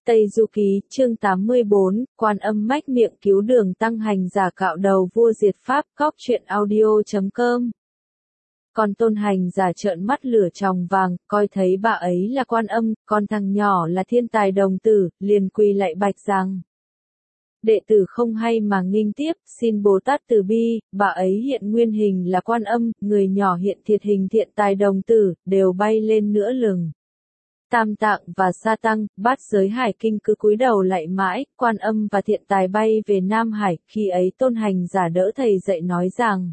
Tây Du Ký, chương 84, Quan Âm mách miệng cứu Đường Tăng hành giả cạo đầu vua diệt Pháp, Cóc truyện audio.com. Còn Tôn hành giả trợn mắt lửa tròng vàng, coi thấy bà ấy là Quan Âm, còn thằng nhỏ là Thiên Tài đồng tử, liền quỳ lạy bạch rằng: đệ tử không hay mà nghinh tiếp, xin Bồ Tát từ bi, bà ấy hiện nguyên hình là Quan Âm, người nhỏ hiện thiệt hình Thiện Tài đồng tử, đều bay lên nửa lừng. Tam Tạng và Sa Tăng, Bát Giới Hải Kinh cứ cúi đầu lạy mãi, Quan Âm và Thiện Tài bay về Nam Hải, khi ấy Tôn hành giả đỡ thầy dậy nói rằng: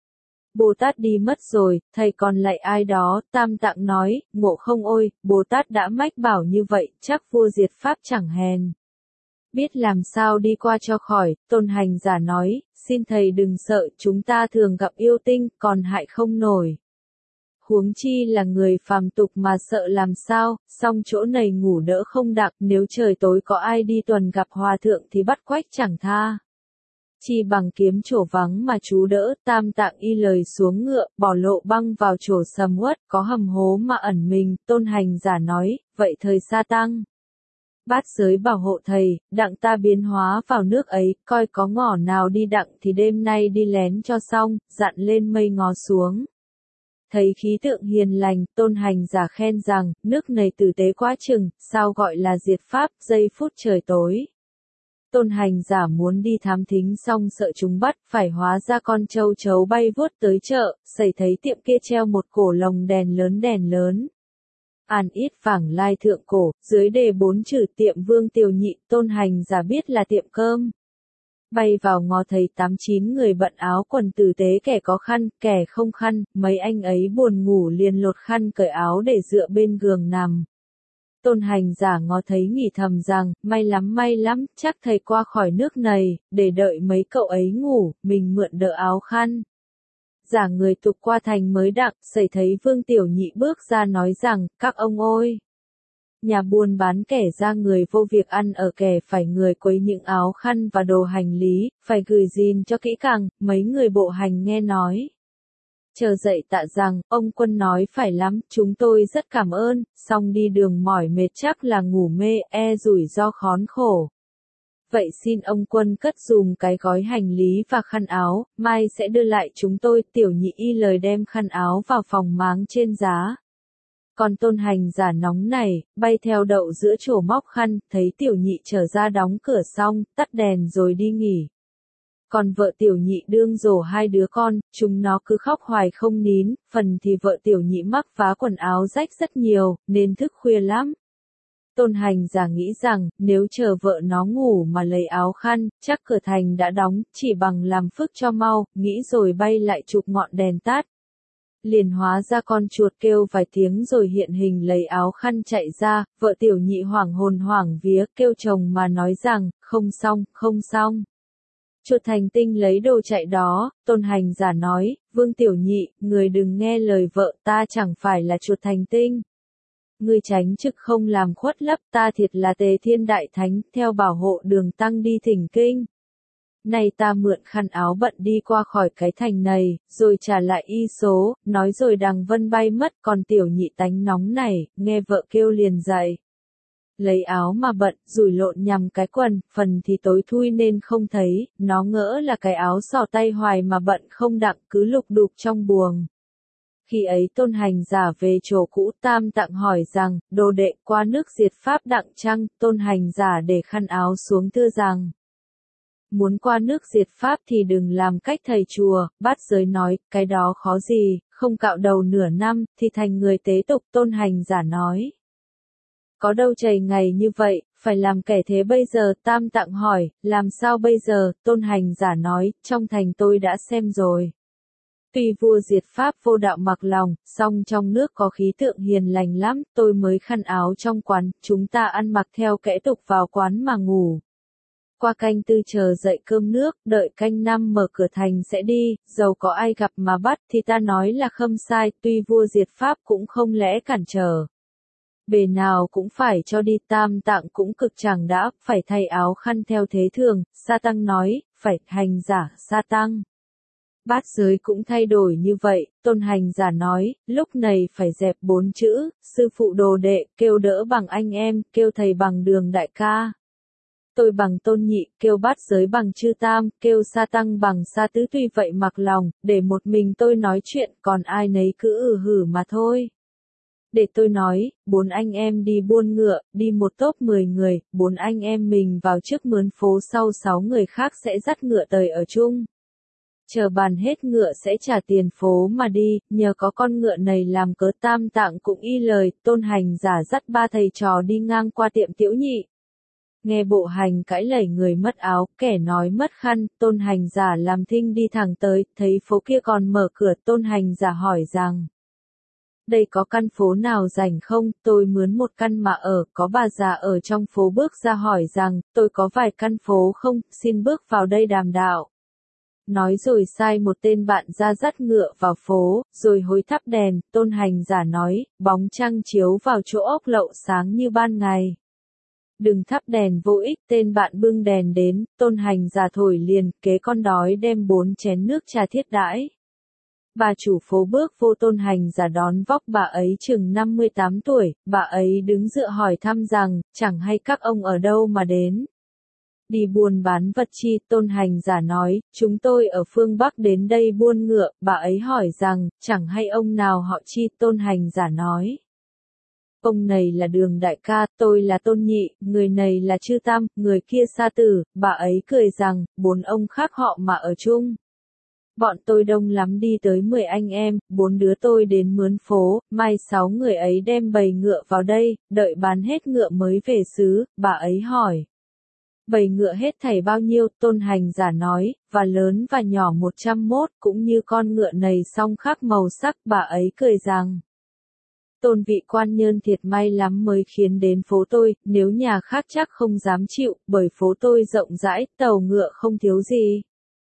Bồ Tát đi mất rồi, thầy còn lạy ai đó? Tam Tạng nói: Ngộ không ôi, Bồ Tát đã mách bảo như vậy, chắc vua diệt Pháp chẳng hèn biết làm sao đi qua cho khỏi. Tôn hành giả nói: xin thầy đừng sợ, chúng ta thường gặp yêu tinh, còn hại không nổi. Huống chi là người phàm tục mà sợ làm sao, song chỗ này ngủ đỡ không đặng, nếu trời tối có ai đi tuần gặp hòa thượng thì bắt quách chẳng tha. Chi bằng kiếm chỗ vắng mà chú đỡ. Tam Tạng y lời xuống ngựa, bỏ lộ băng vào chỗ sầm uất, có hầm hố mà ẩn mình. Tôn hành giả nói: vậy thời Sa Tăng, Bát Giới bảo hộ thầy, đặng ta biến hóa vào nước ấy, coi có ngõ nào đi đặng thì đêm nay đi lén cho xong, dặn lên mây ngó xuống. Thấy khí tượng hiền lành, Tôn hành giả khen rằng: nước này tử tế quá chừng, sao gọi là diệt Pháp, giây phút trời tối. Tôn hành giả muốn đi thám thính xong sợ chúng bắt, phải hóa ra con châu chấu bay vuốt tới chợ, xảy thấy tiệm kia treo một cổ lồng đèn lớn. An ít vàng lai thượng cổ, dưới đề 4 chữ tiệm Vương Tiểu Nhị. Tôn hành giả biết là tiệm cơm. Bay vào ngó thấy 8-9 người bận áo quần tử tế, kẻ có khăn, kẻ không khăn, mấy anh ấy buồn ngủ liền lột khăn cởi áo để dựa bên giường nằm. Tôn hành giả ngó thấy nghĩ thầm rằng: may lắm, chắc thầy qua khỏi nước này, để đợi mấy cậu ấy ngủ, mình mượn đỡ áo khăn. Giả người tục qua thành mới đặng, xảy thấy Vương Tiểu Nhị bước ra nói rằng: các ông ơi! Nhà buôn bán kẻ ra người vô việc ăn ở, kẻ phải người quấy những áo khăn và đồ hành lý, phải gửi gìn cho kỹ càng. Mấy người bộ hành nghe nói, chờ dậy tạ rằng: ông quân nói phải lắm, chúng tôi rất cảm ơn, song đi đường mỏi mệt chắc là ngủ mê, rủi ro khốn khổ. Vậy xin ông quân cất dùm cái gói hành lý và khăn áo, mai sẽ đưa lại chúng tôi. Tiểu Nhị y lời đem khăn áo vào phòng máng trên giá. Còn Tôn hành giả nóng này, bay theo đậu giữa chỗ móc khăn, thấy Tiểu Nhị trở ra đóng cửa xong, tắt đèn rồi đi nghỉ. Còn vợ Tiểu Nhị đương dỗ 2 đứa con, chúng nó cứ khóc hoài không nín, phần thì vợ Tiểu Nhị mắc vá quần áo rách rất nhiều, nên thức khuya lắm. Tôn hành giả nghĩ rằng, nếu chờ vợ nó ngủ mà lấy áo khăn, chắc cửa thành đã đóng, chỉ bằng làm phước cho mau, nghĩ rồi bay lại chụp ngọn đèn tắt. Liền hóa ra con chuột kêu vài tiếng rồi hiện hình lấy áo khăn chạy ra. Vợ Tiểu Nhị hoảng hồn hoảng vía, kêu chồng mà nói rằng: không xong. Chuột thành tinh lấy đồ chạy đó. Tôn hành giả nói: Vương Tiểu Nhị, người đừng nghe lời vợ, ta chẳng phải là chuột thành tinh. Ngươi tránh trực không làm khuất lấp, ta thiệt là Tề Thiên Đại Thánh, theo bảo hộ Đường Tăng đi thỉnh kinh. Này ta mượn khăn áo bận đi qua khỏi cái thành này, rồi trả lại y số, nói rồi đằng vân bay mất. Còn Tiểu Nhị tánh nóng này, nghe vợ kêu liền dậy. Lấy áo mà bận, rủi lộn nhằm cái quần, phần thì tối thui nên không thấy, nó ngỡ là cái áo xỏ tay hoài mà bận không đặng, cứ lục đục trong buồng. Khi ấy Tôn hành giả về chỗ cũ. Tam Tạng hỏi rằng: đồ đệ qua nước diệt Pháp đặng chăng? Tôn hành giả để khăn áo xuống thưa rằng: muốn qua nước diệt Pháp thì đừng làm cách thầy chùa. Bát Giới nói: cái đó khó gì, không cạo đầu nửa năm, thì thành người tế tục. Tôn hành giả nói: có đâu chày ngày như vậy, phải làm kẻ thế bây giờ. Tam Tạng hỏi: làm sao bây giờ? Tôn hành giả nói: trong thành tôi đã xem rồi. Tuy vua diệt Pháp vô đạo mặc lòng, song trong nước có khí tượng hiền lành lắm. Tôi mới khăn áo trong quán, chúng ta ăn mặc theo kẽ tục vào quán mà ngủ. Qua canh 4 chờ dậy cơm nước, đợi canh 5 mở cửa thành sẽ đi, dầu có ai gặp mà bắt thì ta nói là khâm sai. Tuy vua diệt Pháp cũng không lẽ cản trở, bề nào cũng phải cho đi. Tam Tạng cũng cực chẳng đã, phải thay áo khăn theo thế thường. Sa Tăng nói: phải, hành giả Sa Tăng. Bát giới cũng thay đổi như vậy, tôn hành giả nói, lúc này phải dẹp 4 chữ, sư phụ đồ đệ, kêu đỡ bằng anh em, kêu thầy bằng đường đại ca. Tôi bằng tôn nhị, kêu bát giới bằng chư tam, kêu sa tăng bằng sa tứ, tuy vậy mặc lòng, để một mình tôi nói chuyện, còn ai nấy cứ hử mà thôi. Để tôi nói, 4 anh em đi buôn ngựa, đi một tốp 10 người, 4 anh em mình vào trước mướn phố, sau 6 người khác sẽ dắt ngựa tời ở chung. Chờ bàn hết ngựa sẽ trả tiền phố mà đi, nhờ có con ngựa này làm cớ. Tam Tạng cũng y lời, tôn hành giả dắt 3 thầy trò đi ngang qua tiệm Tiểu Nhị. Nghe bộ hành cãi lẩy người mất áo, kẻ nói mất khăn, tôn hành giả làm thinh đi thẳng tới, thấy phố kia còn mở cửa, tôn hành giả hỏi rằng: đây có căn phố nào rảnh không, tôi mướn một căn mà ở. Có bà già ở trong phố bước ra hỏi rằng, tôi có vài căn phố không, xin bước vào đây đàm đạo. Nói rồi sai một tên bạn ra dắt ngựa vào phố, rồi hối thắp đèn. Tôn hành giả nói, bóng trăng chiếu vào chỗ ốc lậu sáng như ban ngày. Đừng thắp đèn vô ích. Tên bạn bưng đèn đến, tôn hành giả thổi liền, kế con đói đem 4 chén nước trà thiết đãi. Bà chủ phố bước vô, tôn hành giả đón vóc bà ấy chừng 58 tuổi, bà ấy đứng dựa hỏi thăm rằng, chẳng hay các ông ở đâu mà đến. Đi buôn bán vật chi, tôn hành giả nói, chúng tôi ở phương Bắc đến đây buôn ngựa. Bà ấy hỏi rằng, chẳng hay ông nào họ chi, tôn hành giả nói. Ông này là Đường đại ca, tôi là Tôn nhị, người này là Chư tam, người kia Sa tử. Bà ấy cười rằng, 4 ông khác họ mà ở chung. Bọn tôi đông lắm, đi tới 10 anh em, 4 đứa tôi đến mướn phố, mai 6 người ấy đem bầy ngựa vào đây, đợi bán hết ngựa mới về xứ. Bà ấy hỏi, bầy ngựa hết thảy bao nhiêu? Tôn hành giả nói, và lớn và nhỏ 101, cũng như con ngựa này song khác màu sắc. Bà ấy cười rằng, tôn vị quan nhân thiệt may lắm mới khiến đến phố tôi, nếu nhà khác chắc không dám chịu, bởi phố tôi rộng rãi, tàu ngựa không thiếu gì.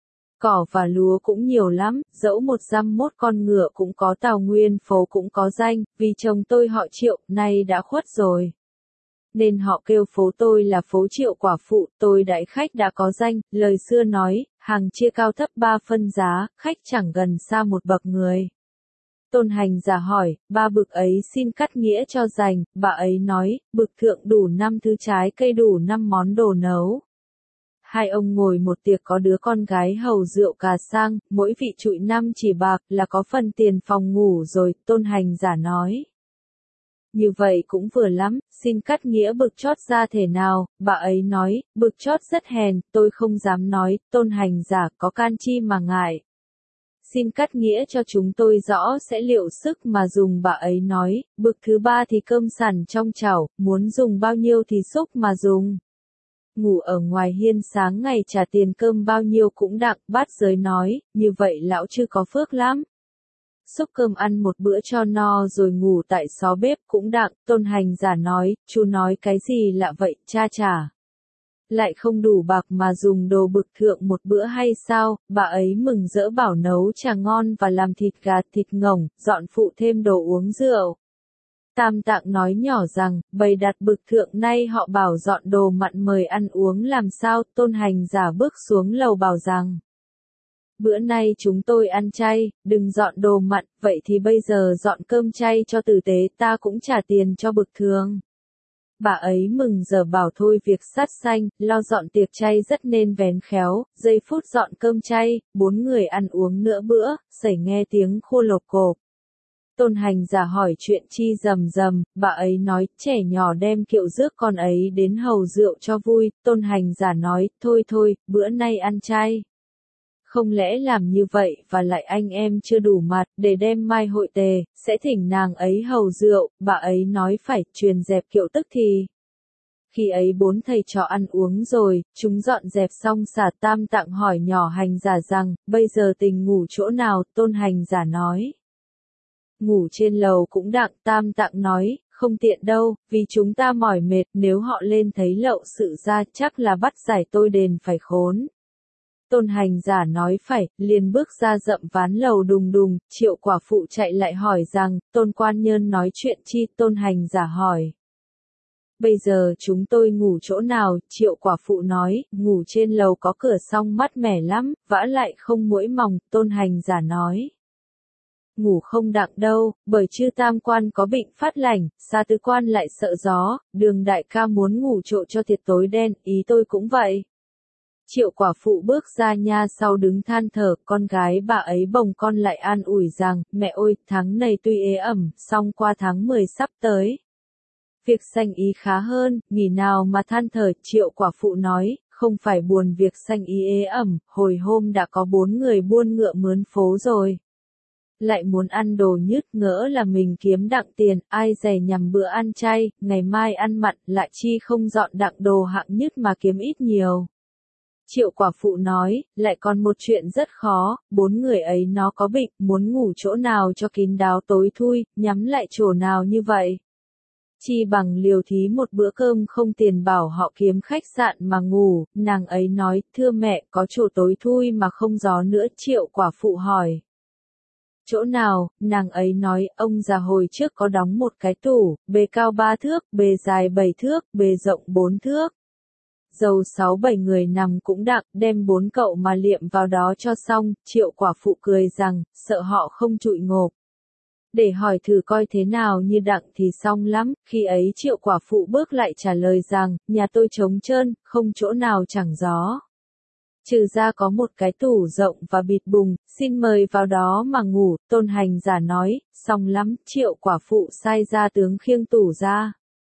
Cỏ và lúa cũng nhiều lắm, dẫu 101 con ngựa cũng có, tàu nguyên phố cũng có danh, vì chồng tôi họ Triệu, nay đã khuất rồi. Nên họ kêu phố tôi là phố Triệu quả phụ. Tôi đãi khách đã có danh, lời xưa nói, hàng chia cao thấp 3 phân giá, khách chẳng gần xa một bậc người. Tôn hành giả hỏi, 3 bực ấy xin cắt nghĩa cho rành. Bà ấy nói, bực thượng đủ 5 thứ trái cây, đủ 5 món đồ nấu. 2 ông ngồi một tiệc, có đứa con gái hầu rượu cà sang, mỗi vị trụi 5 chỉ bạc, là có phần tiền phòng ngủ rồi. Tôn hành giả nói, như vậy cũng vừa lắm, xin cắt nghĩa bực chót ra thể nào. Bà ấy nói, bực chót rất hèn, tôi không dám nói. Tôn hành giả, có can chi mà ngại. Xin cắt nghĩa cho chúng tôi rõ sẽ liệu sức mà dùng. Bà ấy nói, bực thứ 3 thì cơm sẵn trong chảo, muốn dùng bao nhiêu thì xúc mà dùng. Ngủ ở ngoài hiên sáng ngày trả tiền cơm bao nhiêu cũng đặng. Bát giới nói, như vậy lão chư có phước lắm. Xúc cơm ăn một bữa cho no rồi ngủ tại xó bếp cũng đặng. Tôn hành giả nói, chú nói cái gì lạ vậy, cha trả. Lại không đủ bạc mà dùng đồ bực thượng một bữa hay sao? Bà ấy mừng rỡ bảo nấu trà ngon và làm thịt gà thịt ngỗng, dọn phụ thêm đồ uống rượu. Tam Tạng nói nhỏ rằng, bày đặt bực thượng nay họ bảo dọn đồ mặn mời ăn uống làm sao? Tôn hành giả bước xuống lầu bảo rằng, bữa nay chúng tôi ăn chay, đừng dọn đồ mặn, vậy thì bây giờ dọn cơm chay cho tử tế, ta cũng trả tiền cho bực thường. Bà ấy mừng giờ bảo thôi việc sát sanh, lo dọn tiệc chay rất nên vén khéo. Giây phút dọn cơm chay, 4 người ăn uống nửa bữa, sẩy nghe tiếng khô lộc cộp. Tôn hành giả hỏi chuyện chi rầm rầm. Bà ấy nói, trẻ nhỏ đem kiệu rước con ấy đến hầu rượu cho vui. Tôn hành giả nói, thôi thôi, bữa nay ăn chay. Không lẽ làm như vậy, và lại anh em chưa đủ mặt, để đem mai hội tề, sẽ thỉnh nàng ấy hầu rượu. Bà ấy nói phải, truyền dẹp kiệu tức thì. Khi ấy 4 thầy trò ăn uống rồi, chúng dọn dẹp xong xả. Tam Tạng hỏi nhỏ hành giả rằng, bây giờ tình ngủ chỗ nào? Tôn hành giả nói, ngủ trên lầu cũng đặng. Tam Tạng nói, không tiện đâu, vì chúng ta mỏi mệt, nếu họ lên thấy lậu sự ra, chắc là bắt giải tôi đền phải khốn. Tôn hành giả nói phải, liền bước ra dậm ván lầu đùng đùng. Triệu quả phụ chạy lại hỏi rằng, Tôn quan nhân nói chuyện chi? Tôn hành giả hỏi, Bây giờ chúng tôi ngủ chỗ nào? Triệu quả phụ nói, ngủ trên lầu có cửa song mát mẻ lắm, vả lại không muỗi mòng, Tôn Hành Giả nói. Ngủ không đặng đâu, bởi chư tam quan có bệnh phát lành, xa tứ quan lại sợ gió, Đường đại ca muốn ngủ chỗ cho thiệt tối đen, ý tôi cũng vậy. Triệu quả phụ bước ra nha sau đứng than thở, con gái bà ấy bồng con lại an ủi rằng, mẹ ơi, tháng này tuy ế ẩm, song qua tháng 10 sắp tới. Việc sanh ý khá hơn, nghỉ nào mà than thở, Triệu quả phụ nói, không phải buồn việc sanh ý ế ẩm, hồi hôm đã có 4 người buôn ngựa mướn phố rồi. Lại muốn ăn đồ nhứt ngỡ là mình kiếm đặng tiền, ai dè nhằm bữa ăn chay, ngày mai ăn mặn, lại chi không dọn đặng đồ hạng nhất mà kiếm ít nhiều. Triệu quả phụ nói, lại còn một chuyện rất khó, 4 người ấy nó có bệnh, muốn ngủ chỗ nào cho kín đáo tối thui, nhắm lại chỗ nào như vậy. Chi bằng liều thí một bữa cơm không tiền bảo họ kiếm khách sạn mà ngủ, nàng ấy nói, thưa mẹ, có chỗ tối thui mà không gió nữa, Triệu quả phụ hỏi. Chỗ nào, nàng ấy nói, ông già hồi trước có đóng một cái tủ, bề cao 3 thước, bề dài 7 thước, bề rộng 4 thước. Dầu 6-7 người nằm cũng đặng, đem 4 cậu mà liệm vào đó cho xong, Triệu quả phụ cười rằng, sợ họ không trụi ngộp. Để hỏi thử coi thế nào như đặng thì xong lắm, khi ấy Triệu quả phụ bước lại trả lời rằng, nhà tôi trống trơn, không chỗ nào chẳng gió. Trừ ra có một cái tủ rộng và bịt bùng, xin mời vào đó mà ngủ, Tôn Hành Giả nói, xong lắm, Triệu quả phụ sai ra tướng khiêng tủ ra.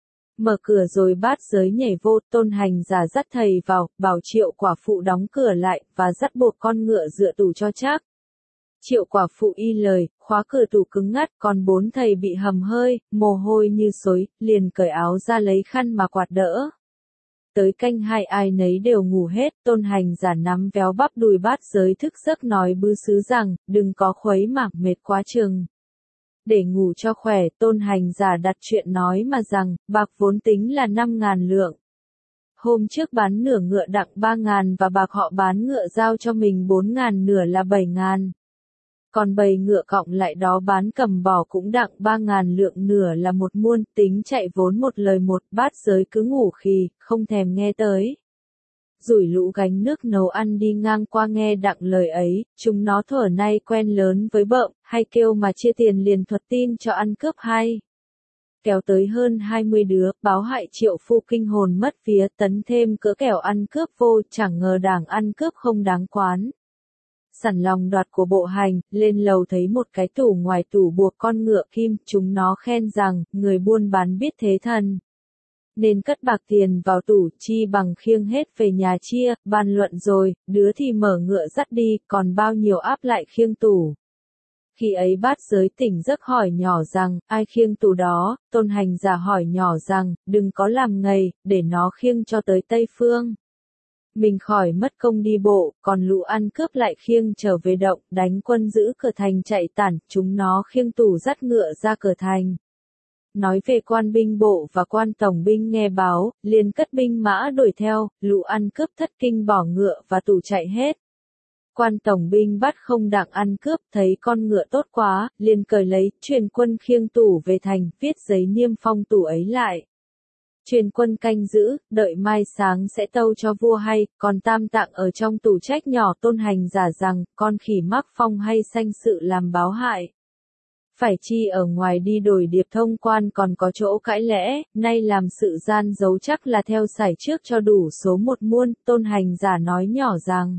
Mở cửa rồi bát giới nhảy vô, Tôn Hành Giả dắt thầy vào, bảo Triệu quả phụ đóng cửa lại, và dắt buộc con ngựa dựa tủ cho chắc. Triệu quả phụ y lời, khóa cửa tủ cứng ngắt, còn 4 thầy bị hầm hơi, mồ hôi như xối, liền cởi áo ra lấy khăn mà quạt đỡ. Tới canh 2 ai nấy đều ngủ hết, Tôn Hành Giả nắm véo bắp đùi bát giới thức giấc nói bư xứ rằng, đừng có khuấy mà, mệt quá chừng. Để ngủ cho khỏe, Tôn Hành Giả đặt chuyện nói mà rằng, bạc vốn tính là 5.000 lượng. Hôm trước bán nửa ngựa đặng 3.000 và bạc họ bán ngựa giao cho mình 4.000 nửa là 7.000. Còn bầy ngựa cộng lại đó bán cầm bò cũng đặng 3.000 lượng nửa là 1 muôn, tính chạy vốn một lời một, bát giới cứ ngủ khì, không thèm nghe tới. Rủi lũ gánh nước nấu ăn đi ngang qua nghe đặng lời ấy, chúng nó thuở nay quen lớn với bợm, hay kêu mà chia tiền liền thuật tin cho ăn cướp hay. Kéo tới hơn 20 đứa, báo hại Triệu phu kinh hồn mất vía, tấn thêm cỡ kẻo ăn cướp vô, chẳng ngờ đảng ăn cướp không đáng quán. Sẵn lòng đoạt của bộ hành, lên lầu thấy một cái tủ ngoài tủ buộc con ngựa kim, chúng nó khen rằng, người buôn bán biết thế thần. Nên cất bạc tiền vào tủ, chi bằng khiêng hết về nhà chia, bàn luận rồi, đứa thì mở ngựa dắt đi, còn bao nhiêu áp lại khiêng tủ. Khi ấy bát giới tỉnh giấc hỏi nhỏ rằng, ai khiêng tủ đó, Tôn Hành Giả hỏi nhỏ rằng, đừng có làm ngầy, để nó khiêng cho tới Tây Phương. Mình khỏi mất công đi bộ, còn lũ ăn cướp lại khiêng trở về động, đánh quân giữ cửa thành chạy tản, chúng nó khiêng tủ dắt ngựa ra cửa thành. Nói về quan binh bộ và quan tổng binh nghe báo, liền cất binh mã đuổi theo, lũ ăn cướp thất kinh bỏ ngựa và tủ chạy hết. Quan tổng binh bắt không đặng ăn cướp, thấy con ngựa tốt quá, liền cởi lấy, truyền quân khiêng tủ về thành, viết giấy niêm phong tủ ấy lại. Truyền quân canh giữ, đợi mai sáng sẽ tâu cho vua hay, còn Tam Tạng ở trong tủ trách nhỏ Tôn Hành Giả rằng, con khỉ mắc phong hay sanh sự làm báo hại. Phải chi ở ngoài đi đổi điệp thông quan còn có chỗ cãi lẽ, nay làm sự gian giấu chắc là theo sải trước cho đủ số 1 muôn, Tôn Hành Giả nói nhỏ rằng.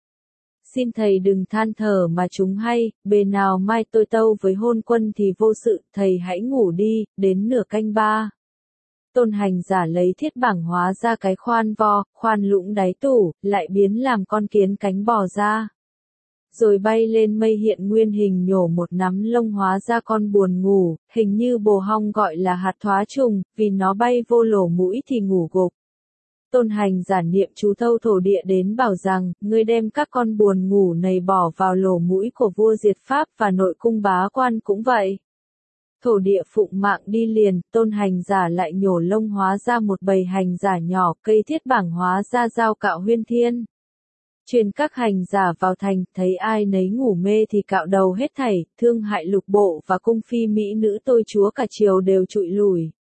Xin thầy đừng than thở mà chúng hay, bề nào mai tôi tâu với hôn quân thì vô sự, thầy hãy ngủ đi, đến nửa canh 3. Tôn Hành Giả lấy thiết bảng hóa ra cái khoan vo, khoan lũng đáy tủ, lại biến làm con kiến cánh bò ra. Rồi bay lên mây hiện nguyên hình nhổ một nắm lông hóa ra con buồn ngủ, hình như bồ hong gọi là hạt thoá trùng, vì nó bay vô lỗ mũi thì ngủ gục. Tôn Hành Giả niệm chú thâu thổ địa đến bảo rằng, ngươi đem các con buồn ngủ này bỏ vào lỗ mũi của vua diệt Pháp và nội cung bá quan cũng vậy. Thổ địa phụng mạng đi liền, Tôn Hành Giả lại nhổ lông hóa ra một bầy hành giả nhỏ, cây thiết bảng hóa ra dao cạo huyên thiên. Truyền các hành giả vào thành, thấy ai nấy ngủ mê thì cạo đầu hết thảy, thương hại lục bộ và cung phi mỹ nữ tôi chúa cả triều đều trụi lùi.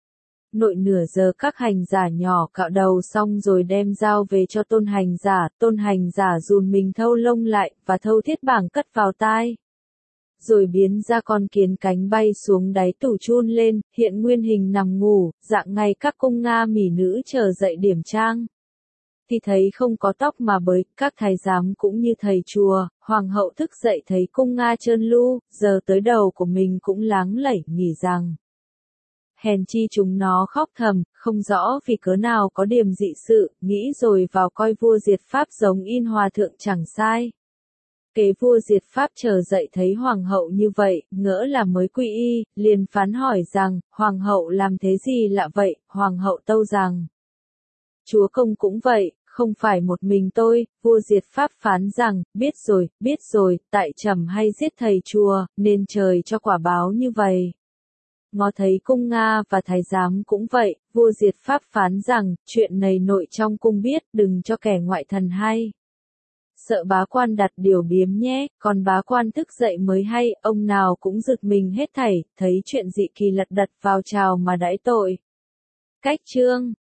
Nội nửa giờ các hành giả nhỏ cạo đầu xong rồi đem dao về cho tôn hành giả dùn mình thâu lông lại, và thâu thiết bảng cất vào tai. Rồi biến ra con kiến cánh bay xuống đáy tủ chun lên, hiện nguyên hình nằm ngủ, dạng ngày các cung Nga mỹ nữ chờ dậy điểm trang. Thì thấy không có tóc mà bới, các thái giám cũng như thầy chùa, hoàng hậu thức dậy thấy cung Nga trơn lu, giờ tới đầu của mình cũng láng lẩy, nghĩ rằng. Hèn chi chúng nó khóc thầm, không rõ vì cớ nào có điểm dị sự, nghĩ rồi vào coi vua diệt pháp giống in hòa thượng chẳng sai. Kế vua diệt pháp chờ dậy thấy hoàng hậu như vậy, ngỡ là mới quy y, liền phán hỏi rằng, hoàng hậu làm thế gì lạ vậy, hoàng hậu tâu rằng. Chúa công cũng vậy, không phải một mình tôi, vua diệt pháp phán rằng, biết rồi, tại trẫm hay giết thầy chùa, nên trời cho quả báo như vậy. Ngó thấy cung Nga và thái giám cũng vậy, vua diệt pháp phán rằng, chuyện này nội trong cung biết, đừng cho kẻ ngoại thần hay. Sợ bá quan đặt điều biếm nhé, còn bá quan thức dậy mới hay, ông nào cũng giật mình hết thảy, thấy chuyện dị kỳ lật đật vào trào mà đãi tội. Cách chương